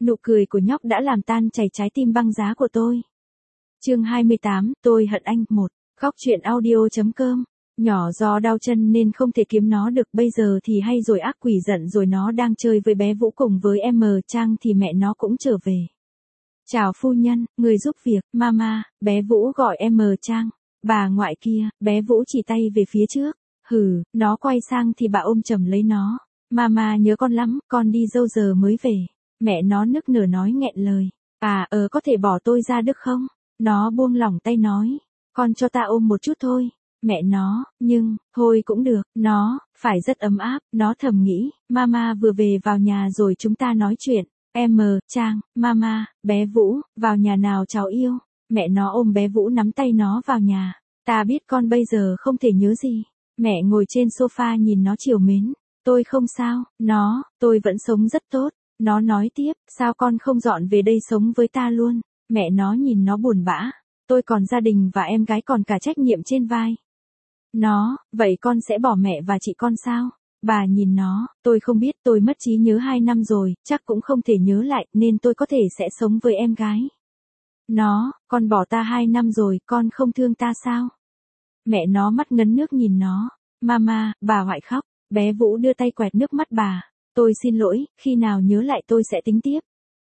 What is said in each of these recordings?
Nụ cười của nhóc đã làm tan chảy trái tim băng giá của tôi. Chương 28, tôi hận anh. 1. Góc truyện audio.com. Nhỏ do đau chân nên không thể kiếm nó được, bây giờ thì hay rồi, ác quỷ giận rồi, nó đang chơi với bé Vũ cùng với em Trang thì mẹ nó cũng trở về. Chào phu nhân, người giúp việc. Mama, bé Vũ gọi em Trang. Bà ngoại kia, bé Vũ chỉ tay về phía trước. Hừ, nó quay sang thì bà ôm chầm lấy nó. Mama nhớ con lắm, con đi dâu giờ mới về. Mẹ nó nức nở nói nghẹn lời. Có thể bỏ tôi ra được không? Nó buông lỏng tay nói. Con cho ta ôm một chút thôi. Mẹ nó, nhưng, thôi cũng được, nó, phải rất ấm áp, nó thầm nghĩ. Mama vừa về vào nhà rồi chúng ta nói chuyện. Em Trang, Mama, bé Vũ, vào nhà nào cháu yêu. Mẹ nó ôm bé Vũ nắm tay nó vào nhà. Ta biết con bây giờ không thể nhớ gì. Mẹ ngồi trên sofa nhìn nó trìu mến. Tôi không sao, tôi vẫn sống rất tốt. Nó nói tiếp, sao con không dọn về đây sống với ta luôn? Mẹ nó nhìn nó buồn bã. Tôi còn gia đình và em gái, còn cả trách nhiệm trên vai. Nó, vậy con sẽ bỏ mẹ và chị con sao? Bà nhìn nó, tôi không biết, tôi mất trí nhớ 2 năm rồi, chắc cũng không thể nhớ lại, nên tôi có thể sẽ sống với em gái. Nó, con bỏ ta 2 năm rồi, con không thương ta sao? Mẹ nó mắt ngấn nước nhìn nó. Mama, bà hoại khóc. Bé Vũ đưa tay quẹt nước mắt bà. Tôi xin lỗi, khi nào nhớ lại tôi sẽ tính tiếp.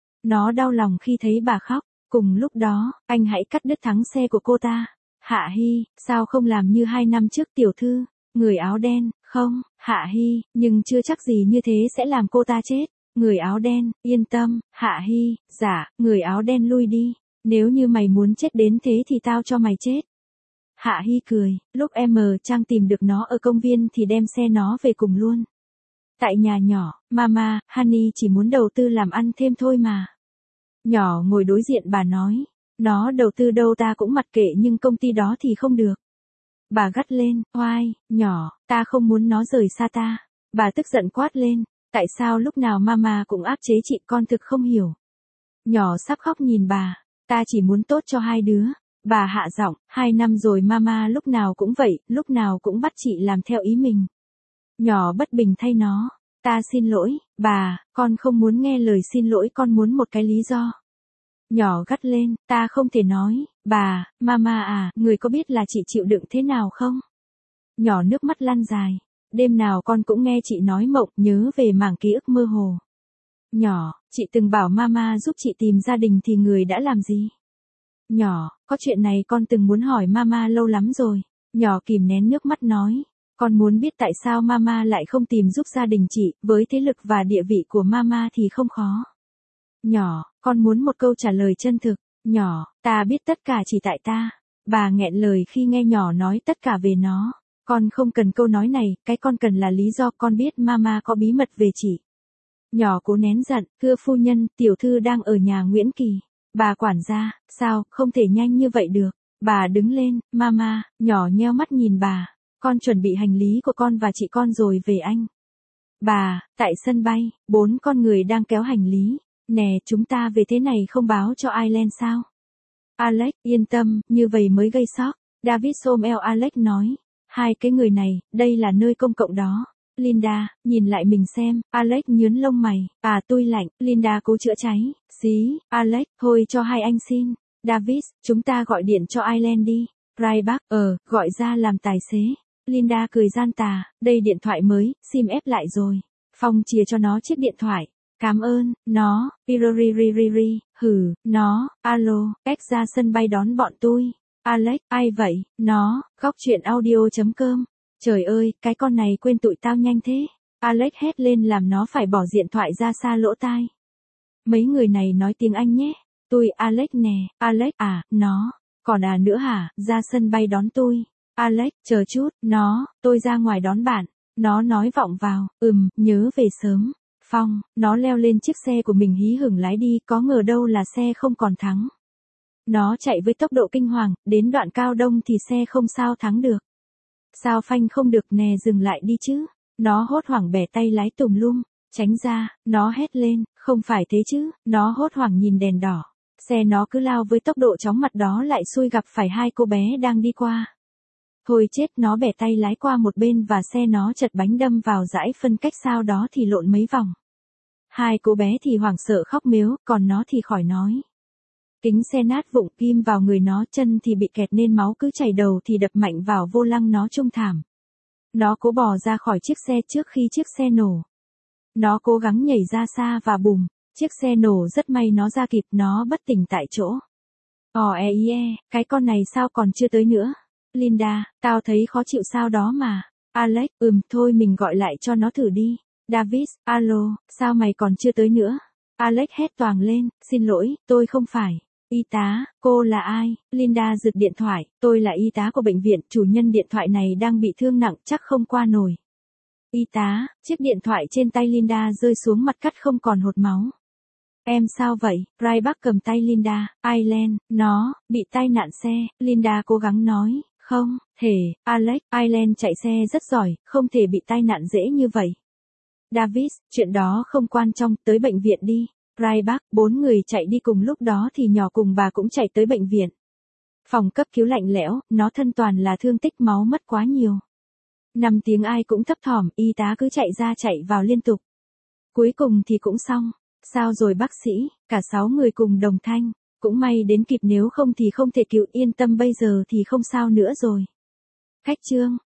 Nó đau lòng khi thấy bà khóc. Cùng lúc đó, anh hãy cắt đứt thắng xe của cô ta. Hạ Hy, sao không làm như 2 năm trước tiểu thư? Người áo đen, không, Hạ Hy, nhưng chưa chắc gì như thế sẽ làm cô ta chết. Người áo đen, yên tâm, Hạ Hy, dạ, người áo đen lui đi. Nếu như mày muốn chết đến thế thì tao cho mày chết. Hạ Hy cười, lúc em Trang tìm được nó ở công viên thì đem xe nó về cùng luôn. Tại nhà nhỏ, Mama, Honey chỉ muốn đầu tư làm ăn thêm thôi mà. Nhỏ ngồi đối diện bà nói, nó đầu tư đâu ta cũng mặc kệ, nhưng công ty đó thì không được. Bà gắt lên, oai, nhỏ, ta không muốn nó rời xa ta. Bà tức giận quát lên, tại sao lúc nào Mama cũng áp chế chị, con thực không hiểu. Nhỏ sắp khóc nhìn bà, ta chỉ muốn tốt cho hai đứa. Bà hạ giọng, 2 năm rồi Mama lúc nào cũng vậy, lúc nào cũng bắt chị làm theo ý mình. Nhỏ bất bình thay nó, ta xin lỗi, bà, con không muốn nghe lời xin lỗi, con muốn một cái lý do. Nhỏ gắt lên, ta không thể nói, bà, Mama người có biết là chị chịu đựng thế nào không? Nhỏ nước mắt lăn dài, đêm nào con cũng nghe chị nói mộng, nhớ về mảng ký ức mơ hồ. Nhỏ, chị từng bảo Mama giúp chị tìm gia đình thì người đã làm gì? Nhỏ, có chuyện này con từng muốn hỏi Mama lâu lắm rồi. Nhỏ kìm nén nước mắt nói, con muốn biết tại sao Mama lại không tìm giúp gia đình chị, với thế lực và địa vị của Mama thì không khó. Nhỏ, con muốn một câu trả lời chân thực. Nhỏ, ta biết tất cả chỉ tại ta. Bà nghẹn lời khi nghe nhỏ nói tất cả về nó. Con không cần câu nói này, cái con cần là lý do. Con biết Mama có bí mật về chị. Nhỏ cố nén giận, thưa phu nhân, tiểu thư đang ở nhà Nguyễn Kỳ. Bà quản gia, sao, không thể nhanh như vậy được. Bà đứng lên, Mama, nhỏ nheo mắt nhìn bà. Con chuẩn bị hành lý của con và chị con rồi về anh. Bà, tại sân bay, 4 con người đang kéo hành lý. Nè, chúng ta về thế này không báo cho Ireland sao? Alex, yên tâm, như vậy mới gây sốc. David xôm eo Alex nói. 2 cái người này, đây là nơi công cộng đó. Linda, nhìn lại mình xem. Alex nhướng lông mày. Tôi lạnh. Linda cố chữa cháy. Xí, Alex, thôi cho hai anh xin. David, chúng ta gọi điện cho Ireland đi. Ryback, gọi ra làm tài xế. Linda cười gian tà, đây điện thoại mới, sim ép lại rồi. Phong chia cho nó chiếc điện thoại. Cảm ơn, nó, iriririri, nó, alo, cách ra sân bay đón bọn tôi. Alex, ai vậy, nó, góc truyện audio.com. Trời ơi, cái con này quên tụi tao nhanh thế. Alex hét lên làm nó phải bỏ điện thoại ra xa lỗ tai. Mấy người này nói tiếng Anh nhé. Tôi Alex nè, Alex nó, còn nữa hả, ra sân bay đón tôi. Alex, chờ chút, nó, tôi ra ngoài đón bạn. Nó nói vọng vào, nhớ về sớm. Phong, nó leo lên chiếc xe của mình hí hửng lái đi, có ngờ đâu là xe không còn thắng. Nó chạy với tốc độ kinh hoàng, đến đoạn cao đông thì xe không sao thắng được. Sao phanh không được nè, dừng lại đi chứ. Nó hốt hoảng bẻ tay lái tùm lum, tránh ra, nó hét lên, không phải thế chứ, nó hốt hoảng nhìn đèn đỏ. Xe nó cứ lao với tốc độ chóng mặt đó lại xui gặp phải 2 cô bé đang đi qua. Thôi chết, nó bẻ tay lái qua một bên và xe nó chật bánh đâm vào dải phân cách, sau đó thì lộn mấy vòng. Hai cô bé thì hoảng sợ khóc mếu, còn nó thì khỏi nói. Kính xe nát vụng kim vào người nó, chân thì bị kẹt nên máu cứ chảy, đầu thì đập mạnh vào vô lăng, nó trông thảm. Nó cố bò ra khỏi chiếc xe trước khi chiếc xe nổ. Nó cố gắng nhảy ra xa và bùm, chiếc xe nổ, rất may nó ra kịp, nó bất tỉnh tại chỗ. Cái con này sao còn chưa tới nữa? Linda, tao thấy khó chịu sao đó mà. Alex, thôi mình gọi lại cho nó thử đi. David, alo, sao mày còn chưa tới nữa? Alex hét toáng lên, xin lỗi, tôi không phải. Y tá, cô là ai? Linda giật điện thoại, tôi là y tá của bệnh viện, chủ nhân điện thoại này đang bị thương nặng, chắc không qua nổi. Y tá, chiếc điện thoại trên tay Linda rơi xuống mặt cắt không còn hột máu. Em sao vậy? Ryback cầm tay Linda, Aileen, nó, bị tai nạn xe, Linda cố gắng nói, không, thể, Alex, Aileen chạy xe rất giỏi, không thể bị tai nạn dễ như vậy. David, chuyện đó không quan trọng, tới bệnh viện đi. Ryback, 4 người chạy đi cùng lúc đó thì nhỏ cùng bà cũng chạy tới bệnh viện. Phòng cấp cứu lạnh lẽo, nó thân toàn là thương tích, máu mất quá nhiều. 5 tiếng ai cũng thấp thỏm, y tá cứ chạy ra chạy vào liên tục. Cuối cùng thì cũng xong. Sao rồi bác sĩ? Cả 6 người cùng đồng thanh. Cũng may đến kịp, nếu không thì không thể cứu, yên tâm, bây giờ thì không sao nữa rồi. Khách trương.